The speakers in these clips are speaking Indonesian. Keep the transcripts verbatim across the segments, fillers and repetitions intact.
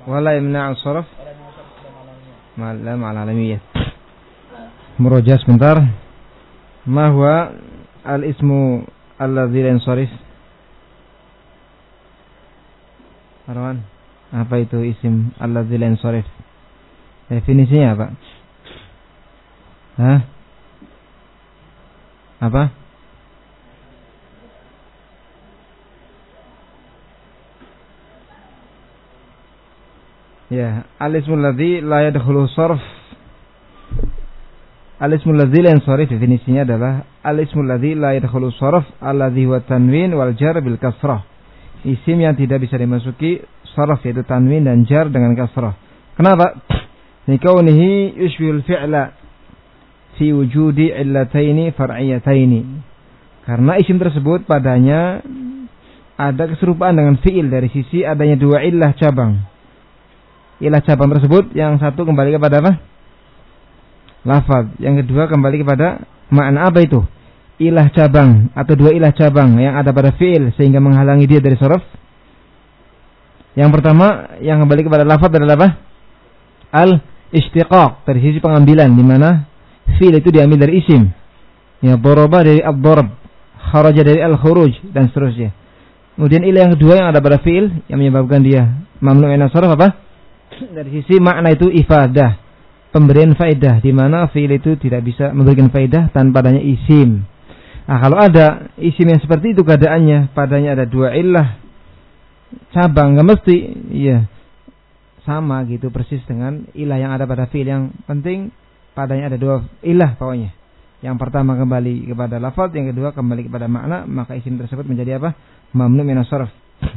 Wala yamna'u sharaf. Malam al-alamiyah. Murojaah sebentar. Ma huwa al-ismu alladzi la yansharif? Marwan, apa itu isim alladzi la yansharif? Definisinya apa? Hah? Apa? Ya, al-ismul ladzi la yadkhulu sharf. Al-ismul ladzi la yansharif definisinya adalah al-ismul ladzi la yadkhulu sharf alladzi huwa tanwin wal jar bil kasrah. Isim yang tidak bisa dimasuki sharf yaitu tanwin dan jar dengan kasrah. Kenapa? Likaunihi yushbihul fi'la fi wujudi illataini far'iyataini. Karena isim tersebut padanya ada keserupaan dengan fi'il dari sisi adanya dua illah cabang. Ilah cabang tersebut yang satu kembali kepada apa? Lafaz. Yang kedua kembali kepada makna. Apa itu? Ilah cabang atau dua ilah cabang yang ada pada fi'il sehingga menghalangi dia dari sharaf. Yang pertama yang kembali kepada lafaz adalah apa? Al-istiqaq, dari sisi pengambilan, di mana fi'il itu diambil dari isim. Ya, daraba dari ad-darab, kharaja dari al-khuruj dan seterusnya. Kemudian ilah yang kedua yang ada pada fi'il yang menyebabkan dia mamnu' min as-sarf apa? Dari sisi makna itu ifadah, pemberian faedah, di mana fi'il itu tidak bisa memberikan faedah tanpa adanya isim. Nah, kalau ada isim yang seperti itu keadaannya, padanya ada dua illah cabang, nggak mesti, iya, sama gitu persis dengan ilah yang ada pada fi'il. Yang penting padanya ada dua ilah pokoknya. Yang pertama kembali kepada lafaz, yang kedua kembali kepada makna, maka isim tersebut menjadi apa? Mamnu' min as-sarf.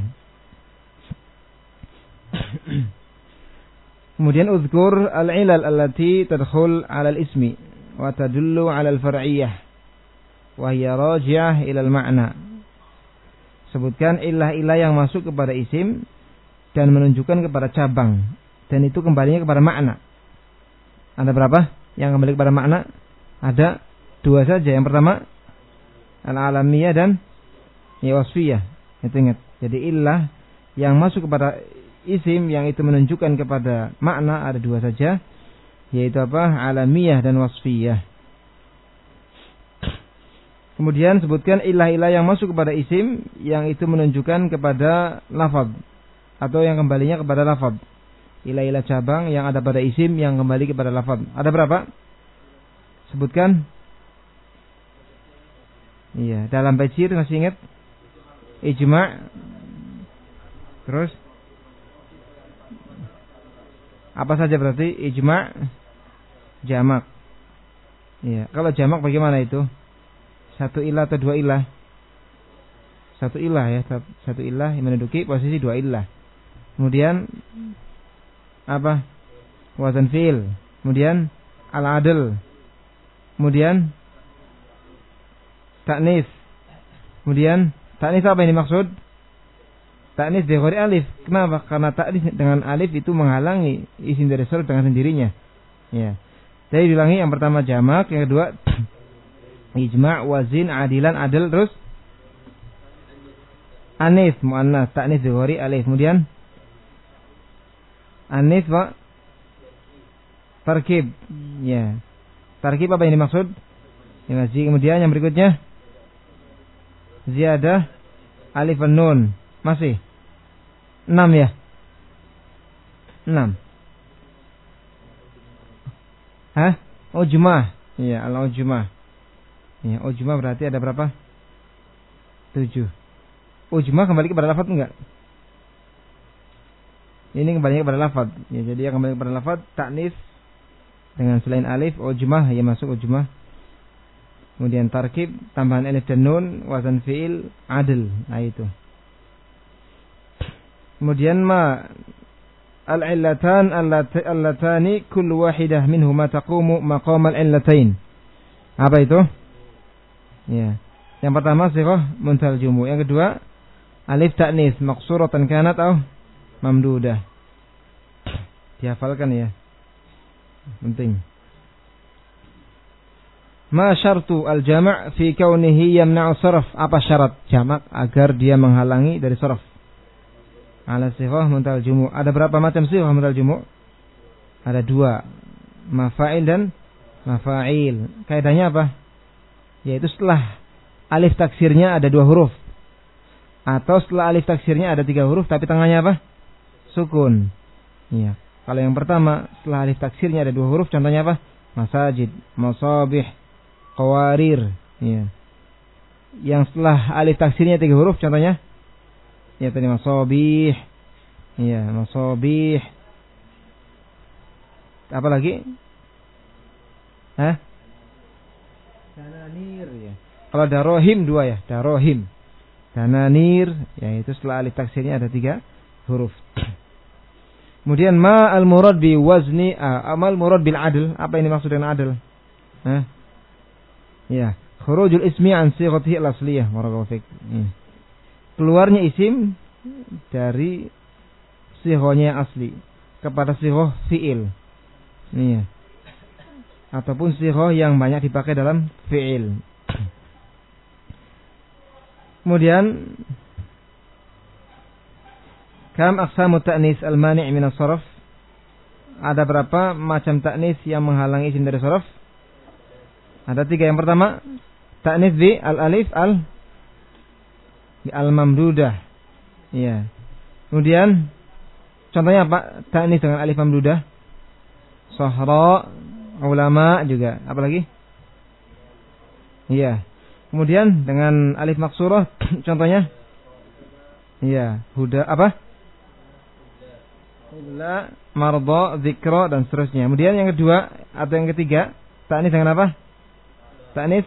Kemudian uzkur al-ilal allati tadkhul 'ala al-ismi wa tadullu 'ala al-far'iyyah wa hiya raji'ah ila al-ma'na. Sebutkan ilah-ilah yang masuk kepada isim dan menunjukkan kepada cabang, dan itu kembalinya kepada makna. Ada berapa yang kembali kepada makna? Ada dua saja. Yang pertama al-alamiyah dan wasfiyah. Itu ingat. Jadi ilah yang masuk kepada isim yang itu menunjukkan kepada makna ada dua saja, yaitu apa? Alamiyah dan wasfiyah. Kemudian sebutkan ilah-ilah yang masuk kepada isim yang itu menunjukkan kepada lafaz atau yang kembalinya kepada lafaz. Ilah-ilah cabang yang ada pada isim yang kembali kepada lafaz. Ada berapa? Sebutkan. Iya, dalam bacir masih ingat? Ijma'. Terus apa saja berarti? Ijma', jamak. Iya, kalau jamak bagaimana itu? Satu ilah atau dua ilah? Satu ilah ya, satu ilah yang menduduki posisi dua ilah. Kemudian apa? Wazan fi'il. Kemudian al-adl. Kemudian ta'nis. Kemudian ta'nis apa yang dimaksud? Ta'nis bi ghairi alif. Kenapa? Karena ta'nis dengan alif itu menghalangi isim dari sharf dengan sendirinya. Ya. Jadi diulangi, yang pertama jamak, yang kedua ijma', wazin, adilan, adil, terus anis, muannas, ta'nis bi ghairi alif. Kemudian anis wa tarkib. Ya. Tarkib apa yang dimaksud? Yang kemudian yang berikutnya ziyadah alif dan nun. Masih enam ya? Enam. Hah? Ujmah. Iya, al-ujmah. Iya, ujmah berarti ada berapa? Tujuh. Ujmah kembali kepada lafaz enggak? Ini kembali kepada lafaz. Ya, jadi yang kembali kepada lafaz ta'nis dengan selain alif, ujmah, ya masuk ujmah. Kemudian tarkib, tambahan alif dan nun, wazan fi'il, adl. Nah itu. Kemudian ma al-illatan allatani kullu wahidah minhuma taqumu maqam al-illatain. Apa itu? Ya. Yang pertama sighah muntal jumu. Yang kedua alif ta'nis maqsuratan kanat atau mamdudah. Dihafalkan ya. Penting. Ma syartu al-jama' fi kaunihi yamna'u sarf. Apa syarat jamak agar dia menghalangi dari sarf? ala sighah muntal jumu'. Ada berapa macam sighah muntal jumu'? Ada dua, mafa'il dan mafa'il. Kaidahnya apa? Yaitu setelah alif taksirnya ada dua huruf, atau setelah alif taksirnya ada tiga huruf tapi tengahnya apa? Sukun. Iya. Kalau yang pertama setelah alif taksirnya ada dua huruf, contohnya apa? Masajid, masabih, qawarir. Iya. Yang setelah alif taksirnya tiga huruf, contohnya ya tadi masabih. Iya, masabih. Apa lagi? Hah? Dananir ya. Kalau darohim dua ya, darohim. Dananir, yaitu setelah alif taksirnya ada tiga huruf. Kemudian ma al murad bi wazni amal murad bil adl. Apa ini maksud dengan adl? Hah? Ya, khurujul ismi an sighatihi al asliyah. Barakallahu fik. Ya. Keluarnya isim dari sighahnya yang asli kepada sighah fi'il. Iya. Ataupun sighah yang banyak dipakai dalam fi'il. Kemudian kam aqsamu ta'nis al-mani' min as-sarf? Ada berapa macam ta'nis yang menghalangi isim dari sarf? Ada tiga. Yang pertama, ta'nis bi al-alif al bi al-mamdudah. Iya. Kemudian contohnya apa? Ta'nis dengan alif mamdudah. Sahra, ulama juga. Apa lagi? Iya. Kemudian dengan alif maksurah, contohnya, iya, huda apa? Huda, marda, zikra dan seterusnya. Kemudian yang kedua atau yang ketiga, ta'nis dengan apa? Ta'nis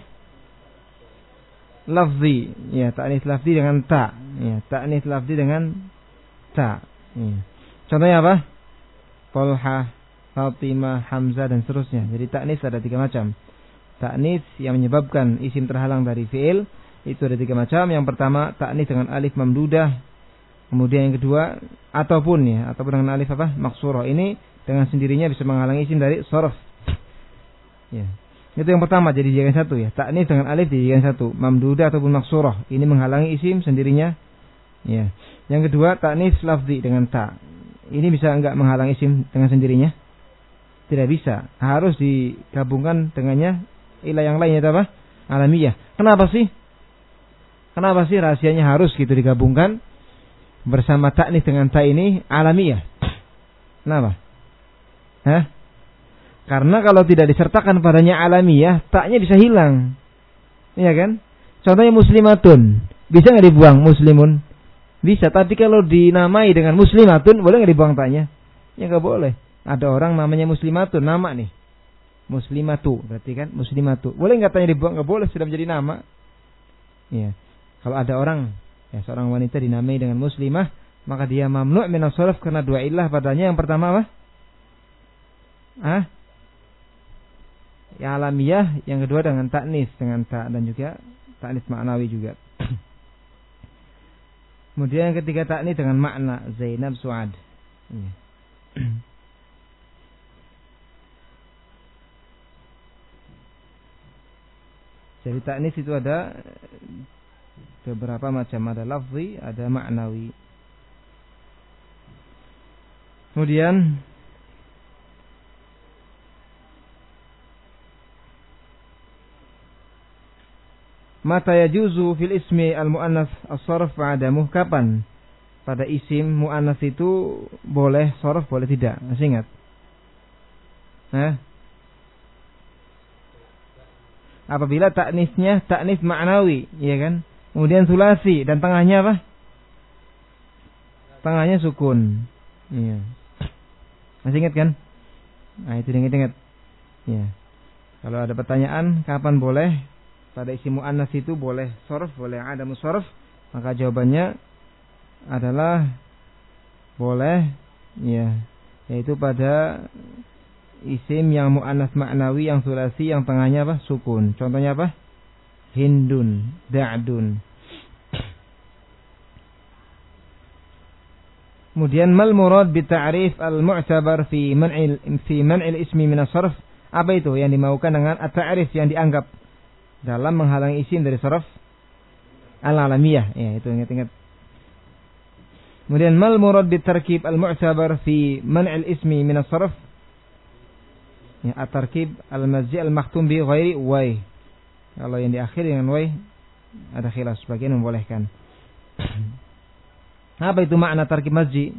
lafzi, ya, ta'nis lafzi dengan ta, ya, ta'nis lafzi dengan ta. Ya. Contohnya apa? Talha, Fatimah, Hamzah dan seterusnya. Jadi ta'nis ada tiga macam. Ta'nis yang menyebabkan isim terhalang dari fi'il itu ada tiga macam. Yang pertama ta'nis dengan alif mamdudah. Kemudian yang kedua ataupun ya ataupun dengan alif apa? Maksurah. Ini dengan sendirinya bisa menghalangi isim dari sharaf. Ya. Itu yang pertama jadi dijadikan satu ya. Ta'nis dengan alif dijadikan satu. Mamdudah ataupun maksurah. Ini menghalangi isim sendirinya. Ya. Yang kedua ta'nis lafzi dengan ta. Ini bisa enggak menghalangi isim dengan sendirinya? Tidak bisa. Harus digabungkan dengannya ilah yang lainnya itu apa? Alamiyah. Kenapa sih? Kenapa sih rahasianya harus gitu digabungkan bersama ta'nis dengan ta ini alamiyah? Kenapa? Hah? Karena kalau tidak disertakan padanya alamiyah, taknya bisa hilang. Iya kan? Contohnya muslimatun. Bisa nggak dibuang muslimun? Bisa. Tapi kalau dinamai dengan muslimatun, boleh nggak dibuang taknya? Ya nggak boleh. Ada orang namanya muslimatun, nama nih. Muslimatu, berarti kan muslimatu. Boleh nggak tanya dibuang? Nggak boleh, sudah menjadi nama. Ya. Kalau ada orang, ya seorang wanita dinamai dengan muslimah, maka dia mamnu' min as-sarf karena dua illah padanya. Yang pertama apa? Ah? Ya alamiyah, yang kedua dengan ta'nis, dengan ta dan juga ta'nis maknawi juga. Kemudian yang ketiga ta'nis dengan makna Zainab Suad. Ya. Jadi ta'nis itu ada beberapa macam, ada lafzi, ada maknawi. Kemudian mata yajuzu fil ismi al-mu'annas as-sarf ma'adamuh, kapan pada isim mu'annas itu boleh sarf, boleh tidak? Masih ingat? Hah? Apabila ta'nisnya ta'nis ma'nawi, ya kan? Kemudian sulasi dan tengahnya apa? Tengahnya sukun. Iya. Masih ingat kan? Nah, itu ingat-ingat. Ya. Kalau ada pertanyaan kapan boleh pada isim mu'annas itu boleh sarf, boleh ada musarraf, maka jawabannya adalah boleh, ya, yaitu pada isim yang mu'annas maknawi yang sulasi yang tengahnya apa? Sukun. Contohnya apa? Hindun, da'dun. Kemudian mal murad bi ta'rif al-mu'tabar fi man'il fi man'il ismi min as-sarf. Apa itu yang dimaukan dengan at-ta'rif yang dianggap dalam menghalangi isim dari sarf? Al-alamiyah. Ya, itu ingat-ingat. Kemudian mal murad bitarkib al-mu'tabar fi man'il ismi min as-sarf? Ya, at-tarkib al-mazzi al-makhtum bi ghairi wai. Kalau yang diakhiri dengan wai ada khilaf, sebagian membolehkan. Apa itu makna tarkib mazzi?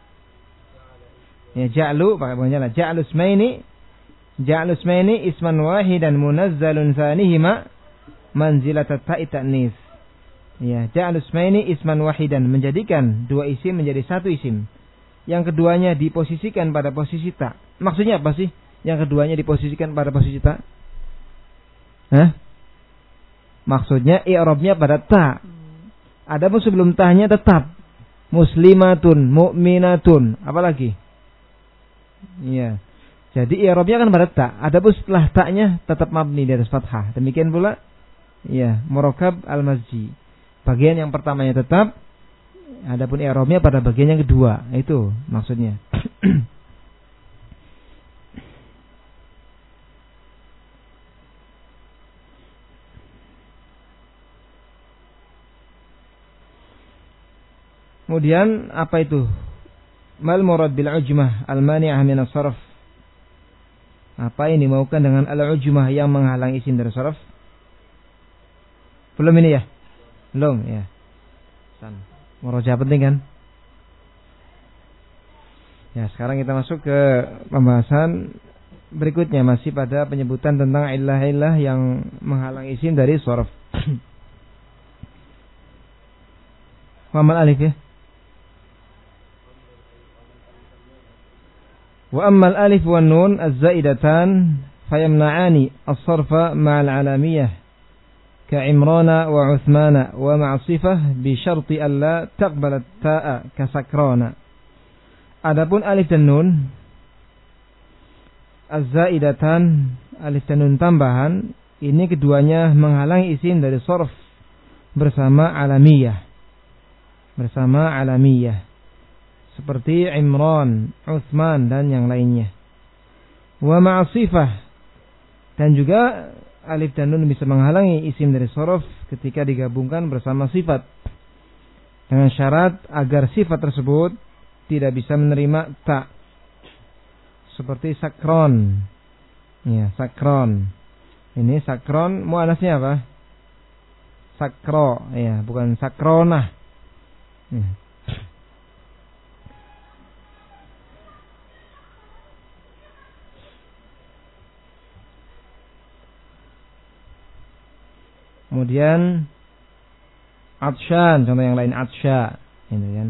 Ya, ja'lu, pakai bawahnya lah. Ja'lu ismaini, ja'lu ismaini isman wahidan munazzalun tsanihima manzilat at-ta'i ta'nis. Ya, ja'al ismaini isman wahidan, menjadikan dua isim menjadi satu isim. Yang keduanya diposisikan pada posisi ta. Maksudnya apa sih? Yang keduanya diposisikan pada posisi ta? Hah? Maksudnya i'rabnya pada ta. Adapun sebelum tahnya tetap muslimatun, mu'minatun, apalagi? Iya. Jadi i'rabnya kan pada ta. Adapun setelah ta'nya tetap mabni di atas fathah. Demikian pula ya, murakkab al-mazji. Bagian yang pertamanya tetap, adapun i'rabnya pada bagian yang kedua. Itu maksudnya. Kemudian apa itu? Mal murad bil ujmah al-mani'ah min as-sarf. Apa yang dimaukan dengan al-ujmah yang menghalang isim dari sarf? Belum ini ya? Belum ya. Murojaah penting kan? Ya, sekarang kita masuk ke pembahasan berikutnya, masih pada penyebutan tentang illah-illah yang menghalang isim dari sarf. Wamal alif ya. Wa ammal alif wan nun az-zaidatan fayamna'ani as-sarfa ma'al alamiyah كعمران وعثمان ومعصفة بشرط ألا تقبل التاء كسكران. Adapun alif dan nun az-zaidatan, alif dan nun tambahan, ini keduanya menghalangi isim dari sarf bersama alamiyah. Bersama alamiyah. Seperti Imran, Uthman dan yang lainnya. Wa ma'asifah, dan juga alif dan nun bisa menghalangi isim dari sarf ketika digabungkan bersama sifat, dengan syarat agar sifat tersebut tidak bisa menerima ta. Seperti sakron. Ya, sakron. Ini sakron muannasnya apa? Sakro, ya, bukan sakrona. Ya. Kemudian atsyan, contoh yang lain atsya, gitu kan.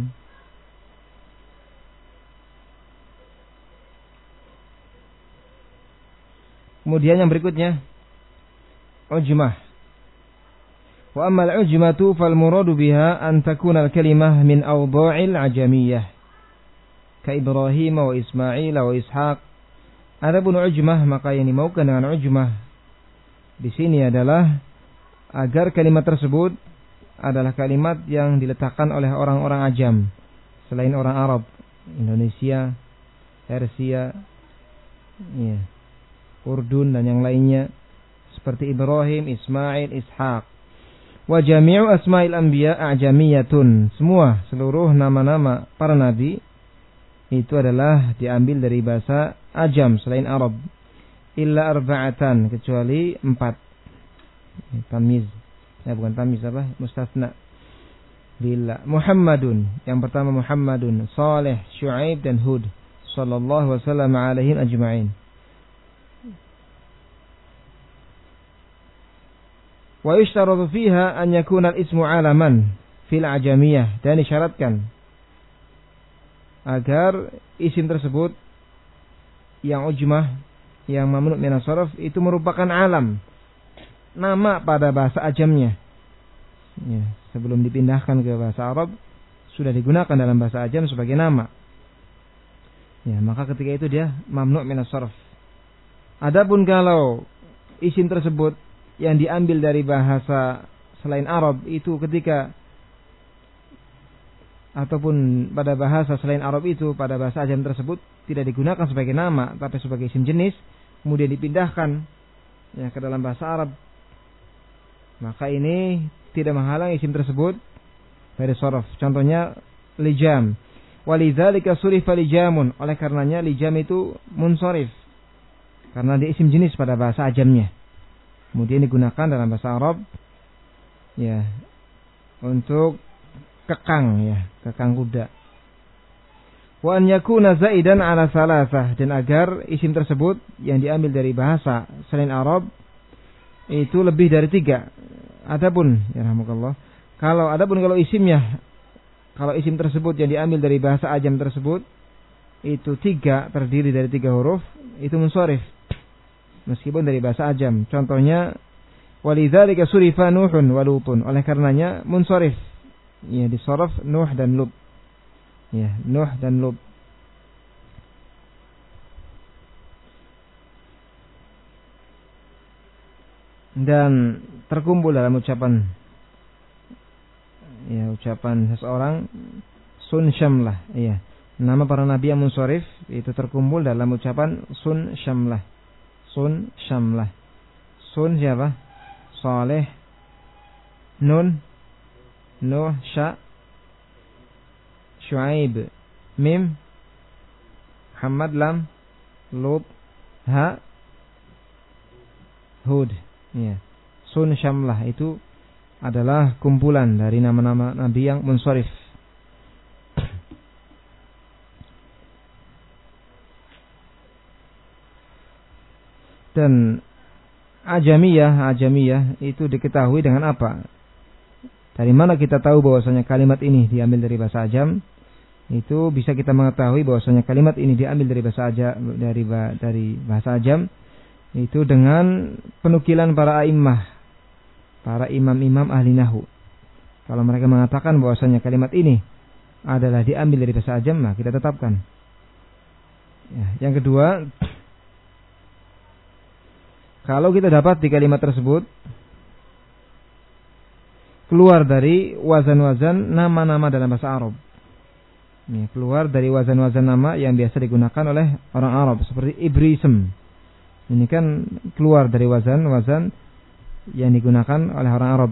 Kemudian yang berikutnya ujmah. Wa ammal ujmatu fal muradu biha an takuna al kalimah min awdha'il ajamiyyah ka Ibrahim wa Ismail wa Ishaq. Adapun ujmah, maka yang dimaukan dengan ujmah di sini adalah agar kalimat tersebut adalah kalimat yang diletakkan oleh orang-orang ajam selain orang Arab, Indonesia, Persia, ya, Urdun dan yang lainnya, seperti Ibrahim, Ismail, Ishaq. Wa jami'u asma'il anbiya a'jamiyatun. Semua, seluruh nama-nama para nabi itu adalah diambil dari bahasa ajam selain Arab. Illa arba'atan, kecuali empat. Tamiz, ya bukan tamiz apa? Mustasna. Bila Muhammadun, yang pertama Muhammadun, Saleh, Syuaib dan Hud, sallallahu wasallam alaihim ajma'in. Wa yushtaratu fiha an yakuna al-ismu alaman fil ajamiyah, dan disyaratkan agar isim tersebut yang ujmah, yang mamnu' min as-sarf itu merupakan alam, nama pada bahasa ajamnya. Ya, sebelum dipindahkan ke bahasa Arab sudah digunakan dalam bahasa ajam sebagai nama. Ya, maka ketika itu dia mamnu' min as-sarf. Adapun kalau isim tersebut yang diambil dari bahasa selain Arab itu ketika ataupun pada bahasa selain Arab itu pada bahasa ajam tersebut tidak digunakan sebagai nama tapi sebagai isim jenis, kemudian dipindahkan ya ke dalam bahasa Arab, maka ini tidak menghalangi isim tersebut dari sarf. Contohnya lijam. Walidzalika surifa lijamun. Oleh karenanya lijam itu munsharif. Karena dia isim jenis pada bahasa ajamnya. Kemudian digunakan dalam bahasa Arab ya untuk kekang ya, kekang kuda. Wa an yakuna zaidan ala salasah, dan agar isim tersebut yang diambil dari bahasa selain Arab itu lebih dari tiga. Adapun ya rahmukallah, kalau adapun kalau isimnya, kalau isim tersebut yang diambil dari bahasa ajam tersebut itu tiga, terdiri dari tiga huruf, itu munsharif meskipun dari bahasa ajam. Contohnya walidzalika surifa Nuhun wa Lutun. Oleh karenanya munsharif ya, disharaf Nuh dan Lut. Ya, Nuh dan Lut. Dan terkumpul dalam ucapan ya, ucapan seseorang sun syamlah. Iya. Nama para nabi yang munsharif itu terkumpul dalam ucapan sun syamlah. Sun syamlah. Sun siapa? Saleh, Nun, Nuh, Sya, Syuaib, Mim, Muhammad, Lam, Lut, Ha, Hud. Ya. Sun syamlah itu adalah kumpulan dari nama-nama nabi yang munsharif. Dan ajamiyah, ajamiyah itu diketahui dengan apa? Dari mana kita tahu bahwasanya kalimat ini diambil dari bahasa ajam? Itu bisa kita mengetahui bahwasanya kalimat ini diambil dari bahasa ajam, dari dari bahasa ajam itu dengan penukilan para a'immah, para imam-imam ahli nahwu. Kalau mereka mengatakan bahwasanya kalimat ini adalah diambil dari bahasa ajam, nah kita tetapkan. Ya, yang kedua, kalau kita dapat di kalimat tersebut keluar dari wazan-wazan nama-nama dalam bahasa Arab. Ya, keluar dari wazan-wazan nama yang biasa digunakan oleh orang Arab seperti ibrism. Ini kan keluar dari wazan-wazan yang digunakan oleh orang Arab.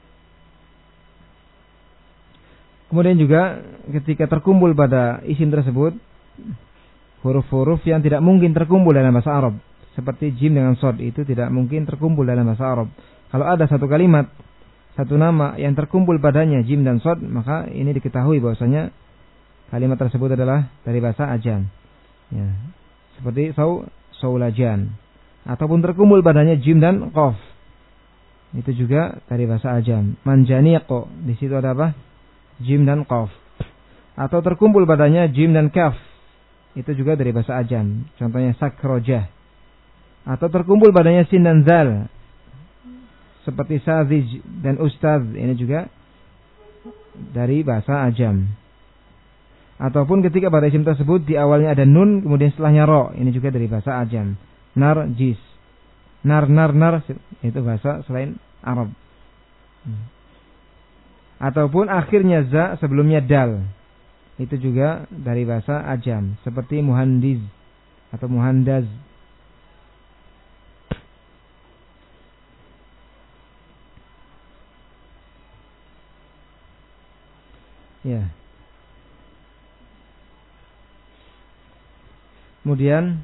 Kemudian juga ketika terkumpul pada isim tersebut huruf-huruf yang tidak mungkin terkumpul dalam bahasa Arab, seperti jim dengan sod, itu tidak mungkin terkumpul dalam bahasa Arab. Kalau ada satu kalimat, satu nama yang terkumpul padanya jim dan sod, maka ini diketahui bahwasanya kalimat tersebut adalah dari bahasa ajam. Ya. Seperti saw, saulajan. Ataupun terkumpul padanya jim dan qaf. Itu juga dari bahasa ajam. Manjaniqo, di situ ada apa? Jim dan qaf. Atau terkumpul padanya jim dan kaf. Itu juga dari bahasa ajam. Contohnya sakrojah. Atau terkumpul padanya sin dan zal, seperti sazij dan ustaz, ini juga dari bahasa ajam. Ataupun ketika pada isim tersebut di awalnya ada nun, kemudian setelahnya ro, ini juga dari bahasa ajam. Narjis, nar nar nar, itu bahasa selain Arab. Ataupun akhirnya za sebelumnya dal, itu juga dari bahasa ajam, seperti muhandiz atau muhandaz. Ya. Kemudian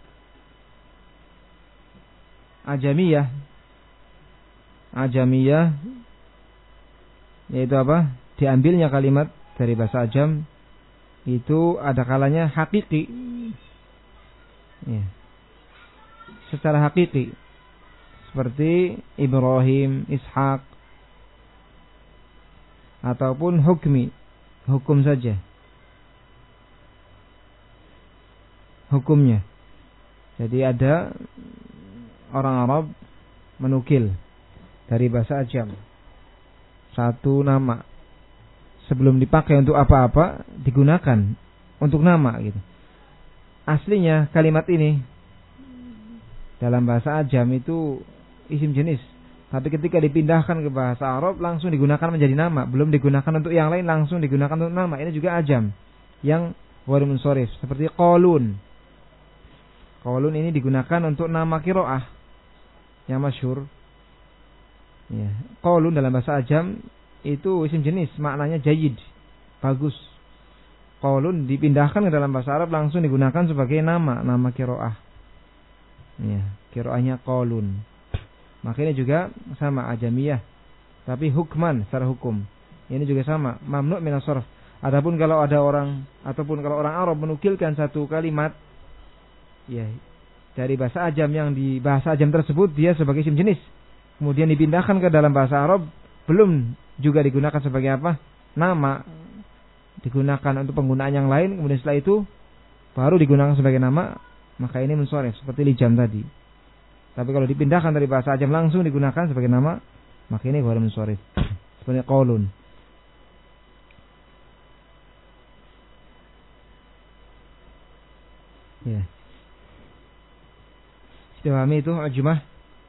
ajamiyah. Ajamiyah yaitu apa? Diambilnya kalimat dari bahasa ajam itu ada kalanya hakiki. Ya. Secara hakiki. Seperti Ibrahim, Ishak, ataupun hukmi, hukum saja, hukumnya. Jadi ada orang Arab menukil dari bahasa ajam satu nama, sebelum dipakai untuk apa-apa digunakan untuk nama gitu. Aslinya kalimat ini dalam bahasa ajam itu isim jenis, tapi ketika dipindahkan ke bahasa Arab langsung digunakan menjadi nama, belum digunakan untuk yang lain, langsung digunakan untuk nama. Ini juga ajam yang ghairu munsharif, seperti qalun. Qalun ini digunakan untuk nama qiraah yang masyhur. Ya, qalun dalam bahasa ajam itu isim jenis, maknanya jayyid, bagus, qaulun dipindahkan ke dalam bahasa Arab langsung digunakan sebagai nama, nama qiraah. Ya, qiraahnya qaulun. Makanya juga sama ajamiyah, tapi hukman secara hukum. Ini juga sama, mamnu' minas sharf. Adapun kalau ada orang ataupun kalau orang Arab menukilkan satu kalimat ya dari bahasa ajam yang di bahasa ajam tersebut dia sebagai isim jenis, kemudian dipindahkan ke dalam bahasa Arab, belum juga digunakan sebagai apa? Nama, digunakan untuk penggunaan yang lain, kemudian setelah itu baru digunakan sebagai nama, maka ini munsharif seperti lijam tadi. Tapi kalau dipindahkan dari bahasa ajam langsung digunakan sebagai nama, maka ini ghairu munsharif. Seperti qaulun. Ya. Dipahami itu ajmah?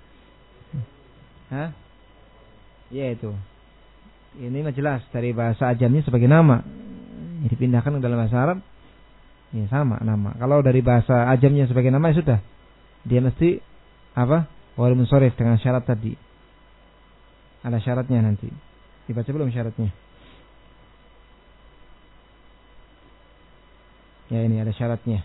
Hah? Ya itu. Ini mah jelas dari bahasa ajamnya sebagai nama. Dipindahkan ke dalam bahasa Arab, ya sama nama. Kalau dari bahasa ajamnya sebagai nama ya sudah. Dia mesti apa? Ghairu munsharif dengan syarat tadi. Ada syaratnya nanti. Dibaca belum syaratnya? Ya ini ada syaratnya.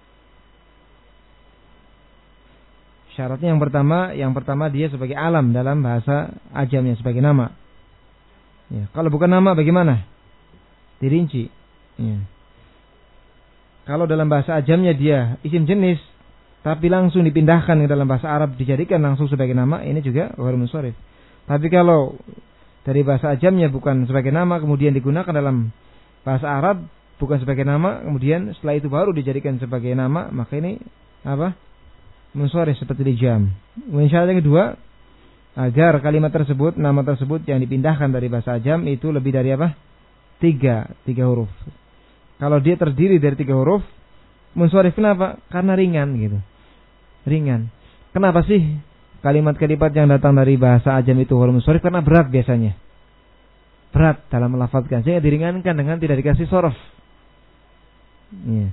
Syaratnya yang pertama, yang pertama dia sebagai alam dalam bahasa ajamnya sebagai nama. Ya, kalau bukan nama bagaimana? Dirinci. Ya. Kalau dalam bahasa ajamnya dia isim jenis, tapi langsung dipindahkan ke dalam bahasa Arab dijadikan langsung sebagai nama, ini juga ghairu munsharif. Tapi kalau dari bahasa ajamnya bukan sebagai nama, kemudian digunakan dalam bahasa Arab bukan sebagai nama, kemudian setelah itu baru dijadikan sebagai nama, maka ini apa? Munsharif seperti lijam. Kemudian syarat yang kedua, agar kalimat tersebut, nama tersebut yang dipindahkan dari bahasa ajam itu lebih dari apa? Tiga, tiga huruf. Kalau dia terdiri dari tiga huruf, munsharif kenapa? Karena ringan gitu. Ringan. Kenapa sih kalimat-kalimat yang datang dari bahasa ajam itu ghairu munsharif? Karena berat biasanya. Berat dalam melafadzkan. Sehingga diringankan dengan tidak dikasih sorof. Iya.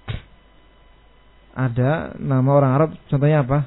Ada nama orang Arab, contohnya apa?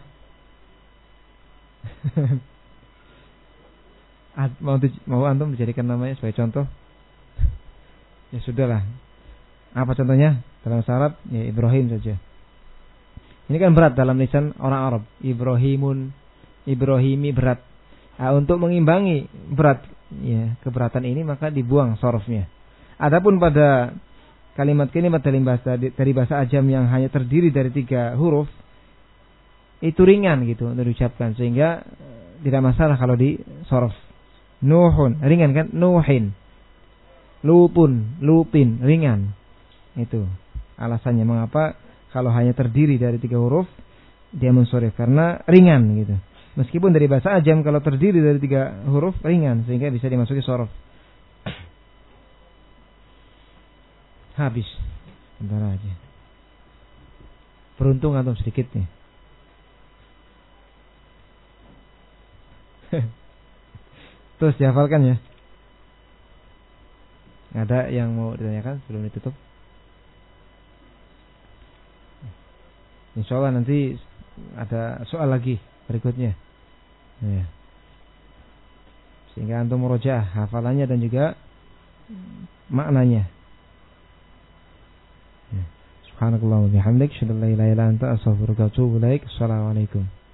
mau, mau antum dijadikan namanya sebagai contoh? Ya sudahlah. Apa contohnya? Dalam bahasa Arab, ya Ibrahim saja. Ini kan berat dalam lisan orang Arab. Ibrahimun, Ibrahimi berat. Nah, untuk mengimbangi berat, ya keberatan ini maka dibuang sorofnya. Adapun pada kalimat-kalimat dari bahasa dari bahasa ajam yang hanya terdiri dari tiga huruf, itu ringan gitu untuk diucapkan, sehingga tidak masalah kalau di sorof. Nuhun, ringan kan? Nuhin. Lutun, lutin, ringan. Itu alasannya mengapa kalau hanya terdiri dari tiga huruf dia munsharif, karena ringan gitu. Meskipun dari bahasa ajam kalau terdiri dari tiga huruf ringan, sehingga bisa dimasuki sorof. Habis. Bentar aja. Beruntung atau sedikit nih. Terus dihafalkan ya. Ada yang mau ditanyakan sebelum ditutup? Insya Allah nanti ada soal lagi berikutnya. Ya. Sehingga antum murojaah hafalannya dan juga maknanya. Subhanakallahumma wa bihamdik, asyhadu an la ilaha illa anta, astaghfiruka wa atubu ilaik. Assalamualaikum.